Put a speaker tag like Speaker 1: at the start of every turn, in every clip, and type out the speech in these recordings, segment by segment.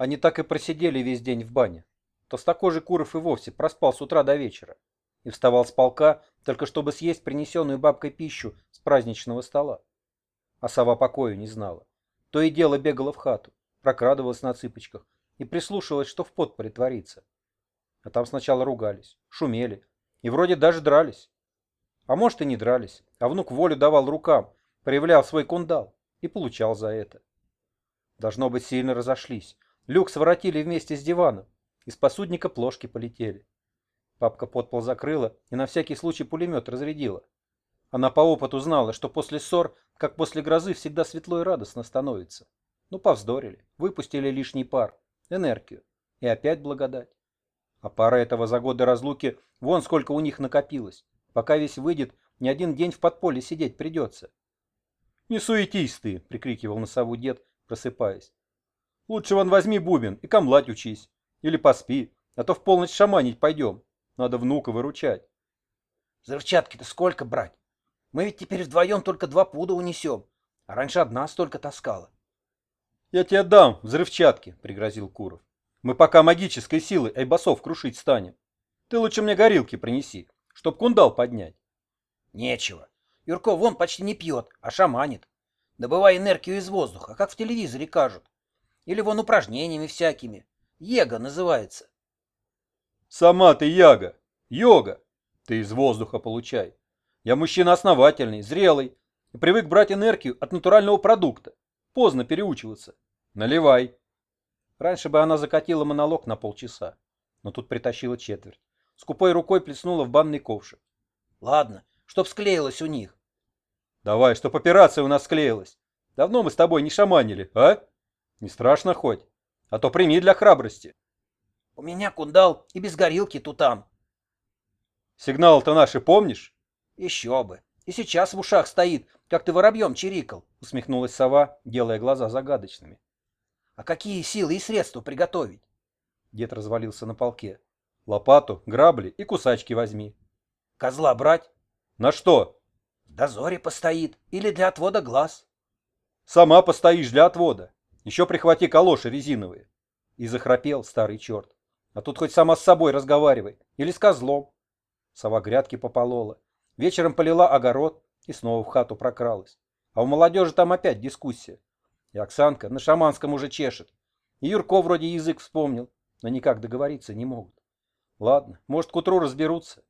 Speaker 1: Они так и просидели весь день в бане. Толстокожий Куров и вовсе проспал с утра до вечера и вставал с полка, только чтобы съесть принесенную бабкой пищу с праздничного стола. А сова покою не знала. То и дело бегала в хату, прокрадывалась на цыпочках и прислушивалась, что в подполе творится. А там сначала ругались, шумели и вроде даже дрались. А может и не дрались, а внук волю давал рукам, проявлял свой кундал и получал за это. Должно быть, сильно разошлись. Люк своротили вместе с диваном, из посудника плошки полетели. Папка подпол закрыла и на всякий случай пулемет разрядила. Она по опыту знала, что после ссор, как после грозы, всегда светло и радостно становится. Ну, повздорили, выпустили лишний пар, энергию, и опять благодать. А пара этого за годы разлуки вон сколько у них накопилось. Пока весь выйдет, не один день в подполье сидеть придется. «Не суетись ты!» — прикрикивал на сову дед, просыпаясь. «Лучше вон возьми бубен и камлать учись. Или поспи, а то в полночь шаманить пойдем. Надо внука выручать».
Speaker 2: Взрывчатки-то сколько брать? Мы ведь теперь вдвоем только 2 пуда унесем, а раньше одна столько таскала.
Speaker 1: «Я тебе дам взрывчатки», — пригрозил Куров. «Мы пока магической силой айбасов крушить станем. Ты лучше мне горилки принеси, чтоб кундал поднять».
Speaker 2: Нечего. Юрко вон почти не пьет, а шаманит. Добывая энергию из воздуха, как в телевизоре кажут. Или вон упражнениями всякими. Ега называется.
Speaker 1: «Сама ты яга, йога. Ты из воздуха получай. Я мужчина основательный, зрелый и привык брать энергию от натурального продукта. Поздно переучиваться. Наливай». Раньше бы она закатила монолог на полчаса, но тут притащила четверть. Скупой рукой плеснула в банный ковшик.
Speaker 2: Ладно, чтоб склеилось у них.
Speaker 1: «Давай, чтоб операция у нас склеилась. Давно мы с тобой не шаманили, а? Не страшно хоть? А то прими для храбрости».
Speaker 2: У меня кундал и без горилки тутам.
Speaker 1: «Сигналы-то наши помнишь?»
Speaker 2: Еще бы. И сейчас в ушах стоит, как ты воробьем чирикал, усмехнулась сова, делая глаза загадочными. А какие силы и средства приготовить?
Speaker 1: Дед развалился на полке. «Лопату, грабли и кусачки возьми».
Speaker 2: Козла брать?
Speaker 1: «На что?»
Speaker 2: В дозоре постоит или для отвода глаз.
Speaker 1: «Сама постоишь для отвода. Еще прихвати калоши резиновые». И захрапел старый черт. «А тут хоть сама с собой разговаривай. Или с козлом». Сова грядки пополола. Вечером полила огород и снова в хату прокралась. А у молодежи там опять дискуссия. И Оксанка на шаманском уже чешет. И Юрко вроде язык вспомнил, но никак договориться не могут. Ладно, может, к утру разберутся.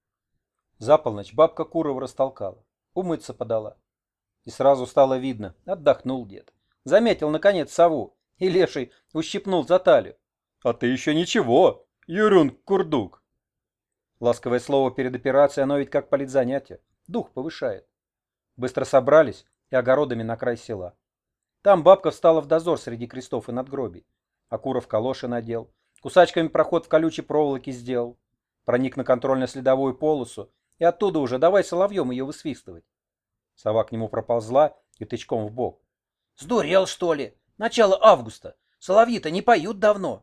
Speaker 1: За полночь бабка Курова растолкала, умыться подала. И сразу стало видно, отдохнул дед. Заметил, наконец, сову, и леший ущипнул за талию. «А ты еще ничего, Юрюн-курдук». Ласковое слово перед операцией, оно ведь как политзанятие, дух повышает. Быстро собрались и огородами на край села. Там бабка встала в дозор среди крестов и надгробий. А Куров калоши надел, кусачками проход в колючей проволоке сделал. Проник на контрольно-следовую полосу и оттуда уже давай соловьем ее высвистывать. Сова к нему проползла и тычком в бок.
Speaker 2: Сдурел, что ли? Начало августа. Соловьи-то не поют давно.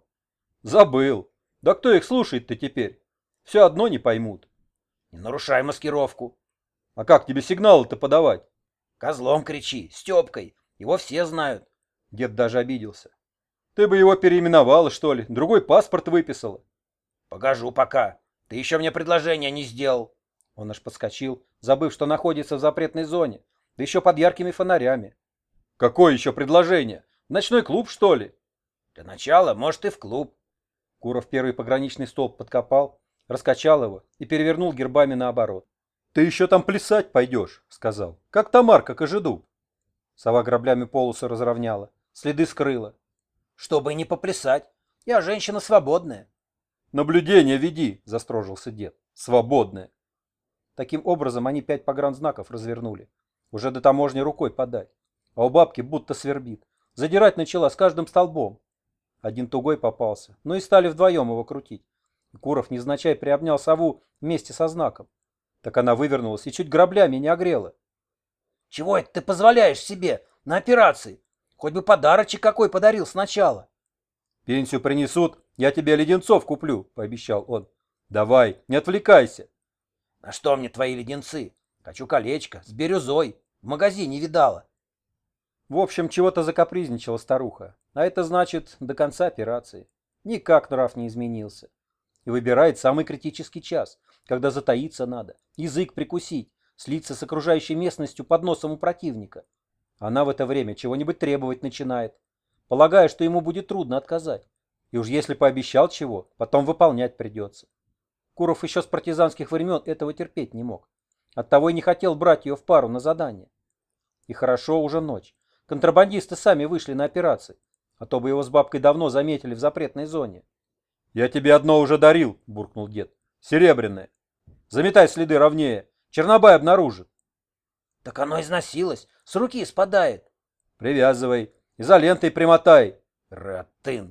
Speaker 1: Забыл. Да кто их слушает-то теперь? Все одно не поймут.
Speaker 2: Не нарушай маскировку.
Speaker 1: А как тебе сигналы-то подавать?
Speaker 2: Козлом кричи, Степкой. Его все знают.
Speaker 1: Дед даже обиделся. Ты бы его переименовала, что ли? Другой паспорт выписала.
Speaker 2: Погожу пока. Ты еще мне предложение не сделал.
Speaker 1: Он аж подскочил, забыв, что находится в запретной зоне, да еще под яркими фонарями. Какое еще предложение? В ночной клуб, что ли?
Speaker 2: Для начала, может, и в клуб.
Speaker 1: Куров первый пограничный столб подкопал, раскачал его и перевернул гербами наоборот. «Ты еще там плясать пойдешь», — сказал, — «как Тамарка Кожедуб». Сова граблями полосу разровняла, следы скрыла.
Speaker 2: Чтобы не поплясать. Я женщина свободная.
Speaker 1: «Наблюдение веди», — застрожился дед, — «свободная». Таким образом они 5 погранзнаков развернули. Уже до таможни рукой подать. А у бабки будто свербит. Задирать начала с каждым столбом. Один тугой попался, но и стали вдвоем его крутить. И Куров невзначай приобнял сову вместе со знаком. Так она вывернулась и чуть граблями не огрела.
Speaker 2: Чего это ты позволяешь себе на операции? Хоть бы подарочек какой подарил сначала.
Speaker 1: «Пенсию принесут, я тебе леденцов куплю», — пообещал он. «Давай, не отвлекайся».
Speaker 2: На что мне твои леденцы? Хочу колечко с бирюзой. В магазине видала.
Speaker 1: В общем, чего-то закапризничала старуха. А это значит, до конца операции. Никак нрав не изменился. И выбирает самый критический час, когда затаиться надо, язык прикусить, слиться с окружающей местностью под носом у противника. Она в это время чего-нибудь требовать начинает, полагая, что ему будет трудно отказать. И уж если пообещал чего, потом выполнять придется. Куров еще с партизанских времен этого терпеть не мог. Оттого и не хотел брать ее в пару на задание. И хорошо уже ночь. Контрабандисты сами вышли на операции, а то бы его с бабкой давно заметили в запретной зоне. «Я тебе одно уже дарил», — буркнул дед. «Серебряное. Заметай следы ровнее. Чернобай обнаружит».
Speaker 2: Так оно износилось, с руки спадает.
Speaker 1: «Привязывай. Изолентой примотай».
Speaker 2: Ратын.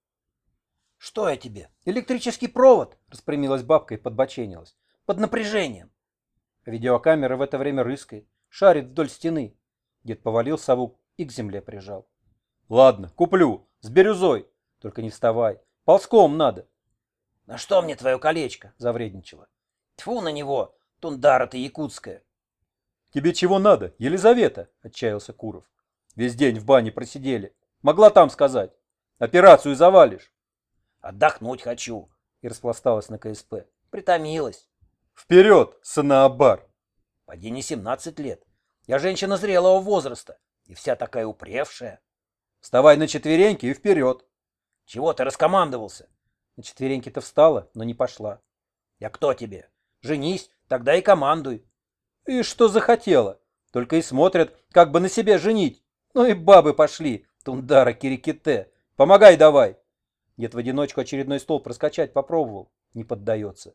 Speaker 2: Что я тебе? Электрический провод, распрямилась бабка и подбоченилась. Под напряжением.
Speaker 1: Видеокамера в это время рыскает, шарит вдоль стены. Дед повалил сову и к земле прижал. «Ладно, куплю. С бирюзой. Только не вставай. Ползком надо».
Speaker 2: «На что мне твое колечко?» — завредничала. «Тьфу на него, тундара ты якутская».
Speaker 1: «Тебе чего надо, Елизавета?» — отчаялся Куров. «Весь день в бане просидели. Могла там сказать. Операцию завалишь».
Speaker 2: «Отдохнуть хочу», — и распласталась на КСП. «Притомилась».
Speaker 1: «Вперед, Санаабар!»
Speaker 2: «Поди не 17 лет. Я женщина зрелого возраста. И вся такая упревшая».
Speaker 1: «Вставай на четвереньки и вперед».
Speaker 2: «Чего ты раскомандовался?»
Speaker 1: На четвереньки-то встала, но не пошла.
Speaker 2: «Я кто тебе? Женись, тогда и командуй».
Speaker 1: «И что захотела? Только и смотрят, как бы на себе женить. Ну и бабы пошли, тундара кириките. Помогай давай». Дед в одиночку очередной стол проскачать попробовал. Не поддается.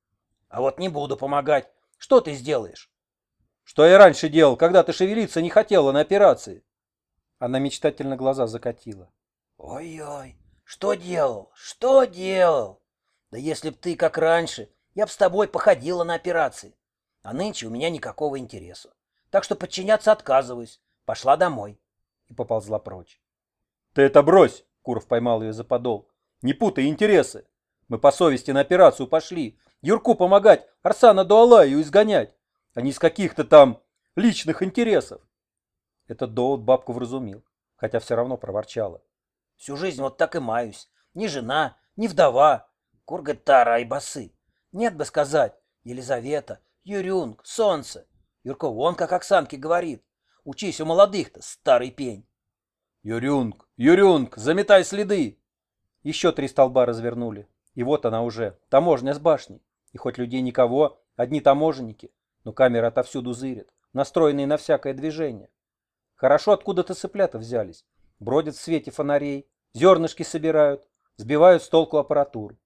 Speaker 2: «А вот не буду помогать. Что ты сделаешь?»
Speaker 1: «Что я раньше делал, когда ты шевелиться не хотела на операции?» Она мечтательно глаза закатила.
Speaker 2: «Ой-ой, что делал? Что делал? Да если б ты, как раньше, я б с тобой походила на операции. А нынче у меня никакого интереса. Так что подчиняться отказываюсь. Пошла домой».
Speaker 1: И поползла прочь. «Ты это брось!» — Куров поймал ее за подол. «Не путай интересы. Мы по совести на операцию пошли. Юрку помогать, Арсана Дуалаю изгонять, а не из каких-то там личных интересов». Этот довод бабку вразумил, хотя все равно проворчала.
Speaker 2: «Всю жизнь вот так и маюсь. Ни жена, ни вдова. Кургатара айбасы. Нет бы сказать, Елизавета, Юрюнг, солнце. Юрко вон как Оксанке говорит. Учись у молодых-то, старый пень».
Speaker 1: «Юрюнг, Юрюнг, заметай следы!» Еще 3 столба развернули. И вот она уже, таможня с башней. И хоть людей никого, одни таможенники, но камеры отовсюду зырят, настроенные на всякое движение. Хорошо откуда-то цыплята взялись. Бродят в свете фонарей, зернышки собирают, сбивают с толку аппаратуру.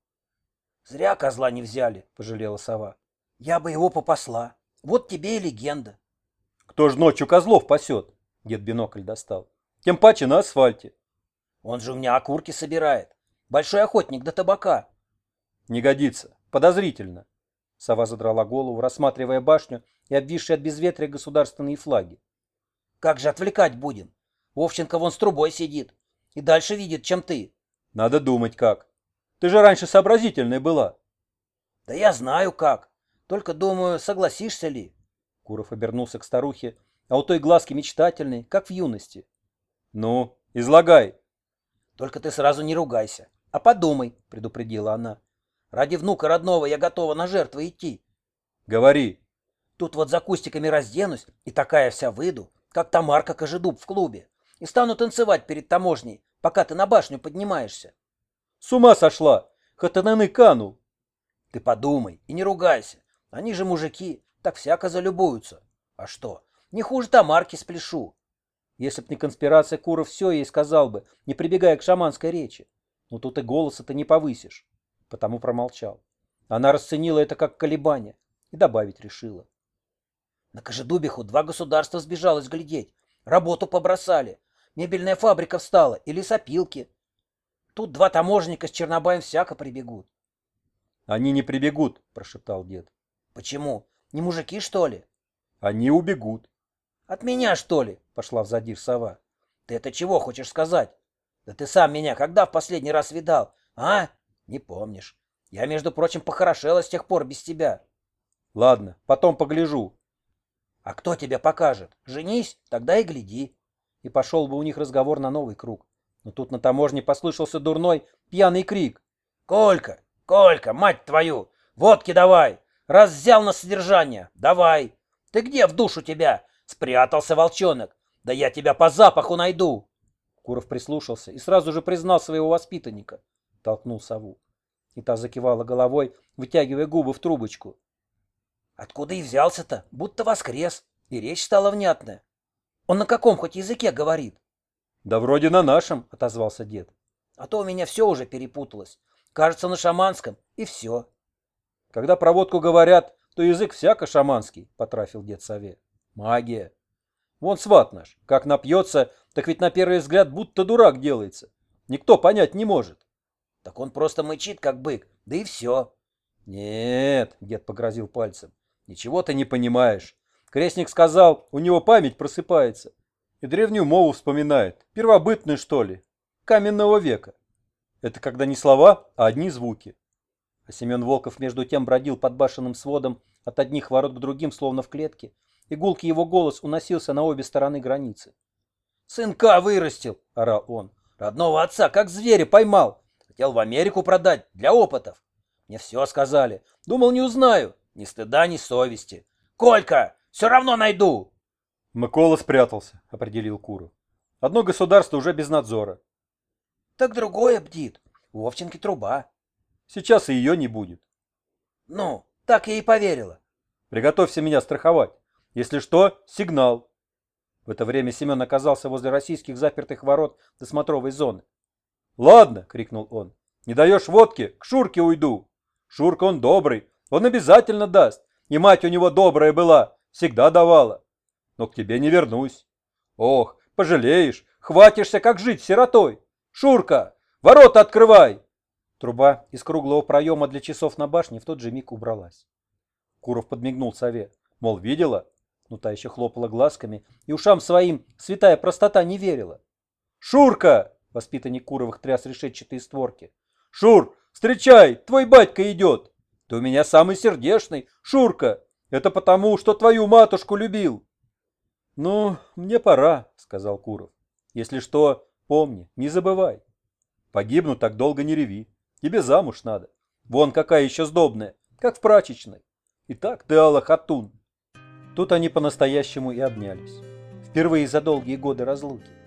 Speaker 2: «Зря козла не взяли», — пожалела сова. «Я бы его попасла. Вот тебе и легенда».
Speaker 1: «Кто ж ночью козлов пасет?» Дед бинокль достал. «Тем паче на асфальте».
Speaker 2: «Он же у меня окурки собирает. Большой охотник до табака».
Speaker 1: «Не годится. Подозрительно». Сова задрала голову, рассматривая башню и обвисшие от безветрия государственные флаги.
Speaker 2: «Как же отвлекать будем? Вовченко вон с трубой сидит. И дальше видит, чем ты».
Speaker 1: «Надо думать как. Ты же раньше сообразительная была».
Speaker 2: «Да я знаю как. Только думаю, согласишься ли?»
Speaker 1: Куров обернулся к старухе, а у той глазки мечтательные, как в юности. «Ну, излагай».
Speaker 2: «Только ты сразу не ругайся, а подумай», — предупредила она. «Ради внука родного я готова на жертвы идти.
Speaker 1: «Говори».
Speaker 2: Тут вот за кустиками разденусь и такая вся выйду, как Тамарка Кожедуб в клубе, и стану танцевать перед таможней, пока ты на башню поднимаешься».
Speaker 1: «С ума сошла! Хатананы канул!»
Speaker 2: «Ты подумай и не ругайся. Они же мужики, так всяко залюбуются. А что, не хуже Тамарки спляшу».
Speaker 1: Если б не конспирация, Куров все ей сказал бы, не прибегая к шаманской речи. Но тут и голоса-то не повысишь. Потому промолчал. Она расценила это как колебание и добавить решила.
Speaker 2: «На Кожедубиху 2 государства сбежалось глядеть. Работу побросали. Мебельная фабрика встала и лесопилки. Тут 2 таможенника с Чернобаем всяко прибегут».
Speaker 1: «Они не прибегут», — прошептал дед.
Speaker 2: «Почему? Не мужики, что ли?»
Speaker 1: «Они убегут».
Speaker 2: «От меня, что ли?» — пошла в задир сова. «Ты это чего хочешь сказать? Да ты сам меня когда в последний раз видал, а? Не помнишь. Я, между прочим, похорошела с тех пор без тебя».
Speaker 1: «Ладно, потом погляжу».
Speaker 2: «А кто тебе покажет? Женись, тогда и гляди».
Speaker 1: и пошел бы у них разговор на новый круг. Но тут на таможне послышался дурной, пьяный крик.
Speaker 2: Колька, Колька, мать твою, водки давай! Раз взял на содержание, давай! Ты где в душу тебя? Спрятался, волчонок! Да я тебя по запаху найду!»
Speaker 1: Куров прислушался и сразу же признал своего воспитанника. Толкнул сову. И та закивала головой, вытягивая губы в трубочку.
Speaker 2: «Откуда и взялся-то? Будто воскрес, и речь стала внятная. Он на каком хоть языке говорит?»
Speaker 1: «Да вроде на нашем», — отозвался дед.
Speaker 2: «А то у меня все уже перепуталось. Кажется, на шаманском, и все».
Speaker 1: «Когда про водку говорят, то язык всяко шаманский», — потрафил дед сове. «Магия. Вон сват наш, как напьется, так ведь на первый взгляд будто дурак делается. Никто понять не может».
Speaker 2: «Так он просто мычит, как бык, да и все».
Speaker 1: «Нет», — дед погрозил пальцем, — «ничего ты не понимаешь. Крестник сказал, у него память просыпается. И древнюю мову вспоминает, первобытную, что ли, каменного века. Это когда не слова, а одни звуки». А Семен Волков между тем бродил под башенным сводом от одних ворот к другим, словно в клетке, и гулкий его голос уносился на обе стороны границы.
Speaker 2: «Сынка вырастил!» — орал он. «Родного отца как зверя поймал. Хотел в Америку продать для опытов. Мне все сказали. Думал, не узнаю. Ни стыда, ни совести. Колька, все равно найду!»
Speaker 1: «Микола спрятался», — определил Куров. «Одно государство уже без надзора.
Speaker 2: «Так другое бдит. У Вовченки труба».
Speaker 1: Сейчас и ее не будет.
Speaker 2: «Ну, так я и поверила».
Speaker 1: Приготовься меня страховать. Если что, сигнал». В это время Семен оказался возле российских запертых ворот досмотровой зоны. «Ладно», — крикнул он, — «не даешь водки, к Шурке уйду. Шурка он добрый, он обязательно даст. И мать у него добрая была, всегда давала. Но к тебе не вернусь. Ох, пожалеешь, хватишься, как жить сиротой. Шурка, ворота открывай!» Труба из круглого проема для часов на башне в тот же миг убралась. Куров подмигнул сове, мол, видела? Но та еще хлопала глазками, и ушам своим святая простота не верила. «Шурка!» — воспитанник Куровых тряс решетчатые створки. «Шур, встречай, твой батька идет! Ты у меня самый сердечный, Шурка! Это потому, что твою матушку любил!» «Ну, мне пора», — сказал Куров. «Если что, помни, не забывай. Погибну, так долго не реви. Тебе замуж надо. Вон какая еще сдобная, как в прачечной. Итак, ты Алла Хатун». Тут они по-настоящему и обнялись. Впервые за долгие годы разлуки.